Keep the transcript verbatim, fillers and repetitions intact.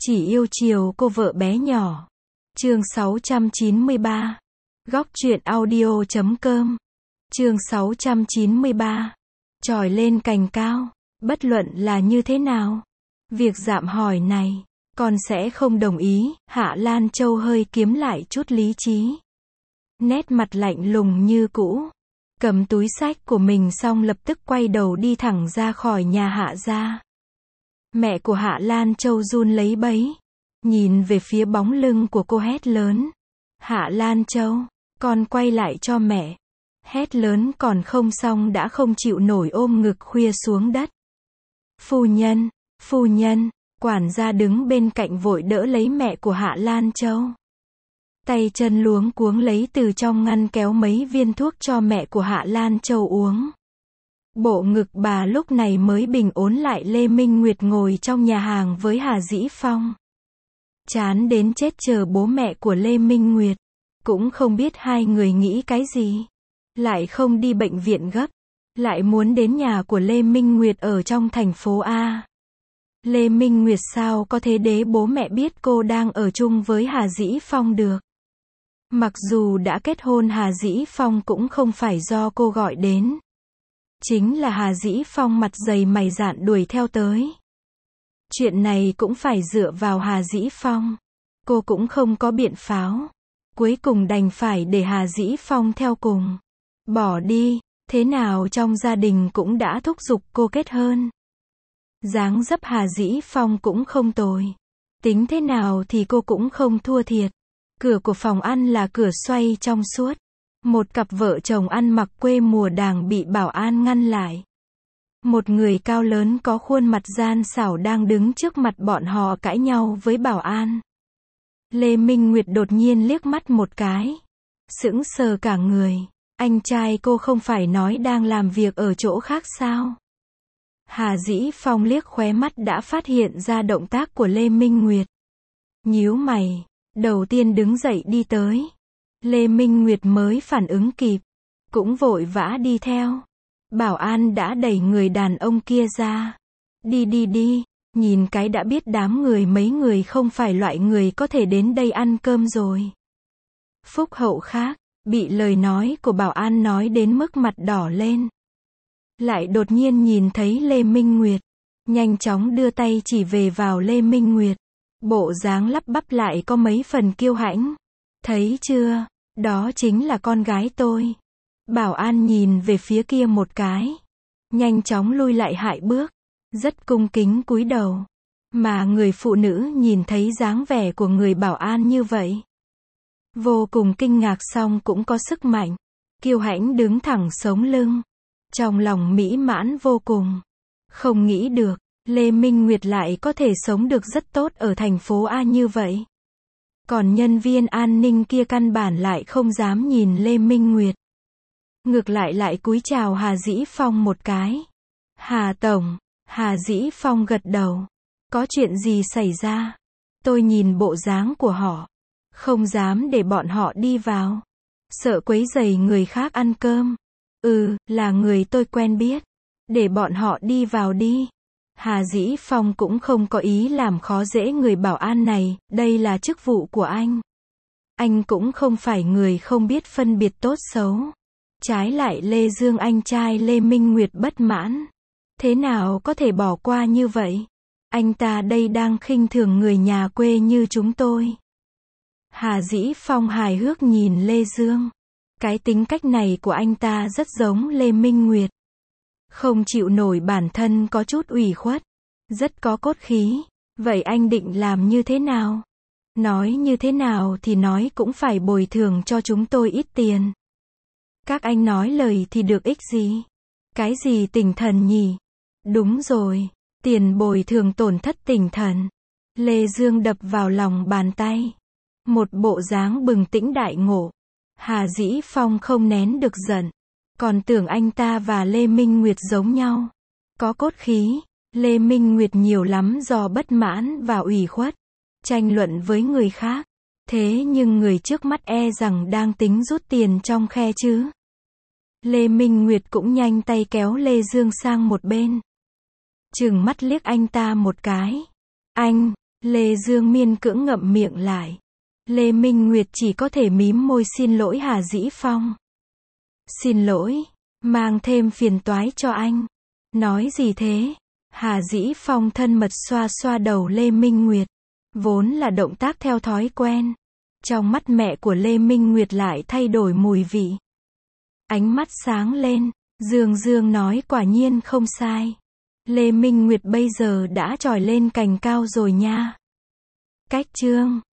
Chỉ yêu chiều cô vợ bé nhỏ. Chương sáu trăm chín mươi ba. Góc truyện audio chấm com. Chương sáu trăm chín mươi ba. Trồi lên cành cao. Bất luận là như thế nào, việc dạm hỏi này, con sẽ không đồng ý. Hạ Lan Châu hơi kiếm lại chút lý trí. Nét mặt lạnh lùng như cũ. Cầm túi xách của mình xong lập tức quay đầu đi thẳng ra khỏi nhà Hạ gia. Mẹ của Hạ Lan Châu run lấy bấy. Nhìn về phía bóng lưng của cô hét lớn. Hạ Lan Châu, con quay lại cho mẹ. Hét lớn còn không xong đã không chịu nổi ôm ngực khuya xuống đất. Phu nhân, phu nhân, quản gia đứng bên cạnh vội đỡ lấy mẹ của Hạ Lan Châu. Tay chân luống cuống lấy từ trong ngăn kéo mấy viên thuốc cho mẹ của Hạ Lan Châu uống. Bộ ngực bà lúc này mới bình ổn lại. Lê Minh Nguyệt ngồi trong nhà hàng với Hà Dĩ Phong. Chán đến chết chờ bố mẹ của Lê Minh Nguyệt. Cũng không biết hai người nghĩ cái gì. Lại không đi bệnh viện gấp. Lại muốn đến nhà của Lê Minh Nguyệt ở trong thành phố A. Lê Minh Nguyệt sao có thể để bố mẹ biết cô đang ở chung với Hà Dĩ Phong được. Mặc dù đã kết hôn Hà Dĩ Phong cũng không phải do cô gọi đến. Chính là Hà Dĩ Phong mặt dày mày dạn đuổi theo tới. Chuyện này cũng phải dựa vào Hà Dĩ Phong. Cô cũng không có biện pháo. Cuối cùng đành phải để Hà Dĩ Phong theo cùng. Bỏ đi, thế nào trong gia đình cũng đã thúc giục cô kết hôn. Dáng dấp Hà Dĩ Phong cũng không tồi. Tính thế nào thì cô cũng không thua thiệt. Cửa của phòng ăn là cửa xoay trong suốt. Một cặp vợ chồng ăn mặc quê mùa đàng bị bảo an ngăn lại. Một người cao lớn có khuôn mặt gian xảo đang đứng trước mặt bọn họ cãi nhau với bảo an. Lê Minh Nguyệt đột nhiên liếc mắt một cái. Sững sờ cả người. Anh trai cô không phải nói đang làm việc ở chỗ khác sao? Hà Dĩ Phong liếc khóe mắt đã phát hiện ra động tác của Lê Minh Nguyệt. Nhíu mày, đầu tiên đứng dậy đi tới. Lê Minh Nguyệt mới phản ứng kịp. Cũng vội vã đi theo. Bảo an đã đẩy người đàn ông kia ra. Đi đi đi, nhìn cái đã biết đám người mấy người không phải loại người có thể đến đây ăn cơm rồi. Phúc Hậu khác, bị lời nói của bảo an nói đến mức mặt đỏ lên. Lại đột nhiên nhìn thấy Lê Minh Nguyệt. Nhanh chóng đưa tay chỉ về vào Lê Minh Nguyệt. Bộ dáng lắp bắp lại có mấy phần kiêu hãnh. Thấy chưa, đó chính là con gái tôi. Bảo an nhìn về phía kia một cái. Nhanh chóng lui lại hai bước. Rất cung kính cúi đầu. Mà người phụ nữ nhìn thấy dáng vẻ của người bảo an như vậy. Vô cùng kinh ngạc song cũng có sức mạnh. Kiêu hãnh đứng thẳng sống lưng. Trong lòng mỹ mãn vô cùng. Không nghĩ được, Lê Minh Nguyệt lại có thể sống được rất tốt ở thành phố A như vậy. Còn nhân viên an ninh kia căn bản lại không dám nhìn Lê Minh Nguyệt. Ngược lại lại cúi chào Hà Dĩ Phong một cái. Hà Tổng, Hà Dĩ Phong gật đầu. Có chuyện gì xảy ra? Tôi nhìn bộ dáng của họ. Không dám để bọn họ đi vào. Sợ quấy rầy người khác ăn cơm. Ừ, là người tôi quen biết. Để bọn họ đi vào đi. Hà Dĩ Phong cũng không có ý làm khó dễ người bảo an này, đây là chức vụ của anh. Anh cũng không phải người không biết phân biệt tốt xấu. Trái lại Lê Dương anh trai Lê Minh Nguyệt bất mãn. Thế nào có thể bỏ qua như vậy? Anh ta đây đang khinh thường người nhà quê như chúng tôi. Hà Dĩ Phong hài hước nhìn Lê Dương. Cái tính cách này của anh ta rất giống Lê Minh Nguyệt. Không chịu nổi bản thân có chút ủy khuất. Rất có cốt khí. Vậy anh định làm như thế nào? Nói như thế nào thì nói cũng phải bồi thường cho chúng tôi ít tiền. Các anh nói lời thì được ích gì? Cái gì tinh thần nhỉ? Đúng rồi, tiền bồi thường tổn thất tinh thần. Lê Dương đập vào lòng bàn tay. Một bộ dáng bừng tỉnh đại ngộ. Hà Dĩ Phong không nén được giận. Còn tưởng anh ta và Lê Minh Nguyệt giống nhau. Có cốt khí. Lê Minh Nguyệt nhiều lắm do bất mãn và ủy khuất. Tranh luận với người khác. Thế nhưng người trước mắt e rằng đang tính rút tiền trong khe chứ. Lê Minh Nguyệt cũng nhanh tay kéo Lê Dương sang một bên. Trừng mắt liếc anh ta một cái. Anh, Lê Dương miên cưỡng ngậm miệng lại. Lê Minh Nguyệt chỉ có thể mím môi xin lỗi Hà Dĩ Phong. Xin lỗi, mang thêm phiền toái cho anh. Nói gì thế? Hà Dĩ Phong thân mật xoa xoa đầu Lê Minh Nguyệt. Vốn là động tác theo thói quen. Trong mắt mẹ của Lê Minh Nguyệt lại thay đổi mùi vị. Ánh mắt sáng lên, Dương Dương nói quả nhiên không sai. Lê Minh Nguyệt bây giờ đã trèo lên cành cao rồi nha. Cách chương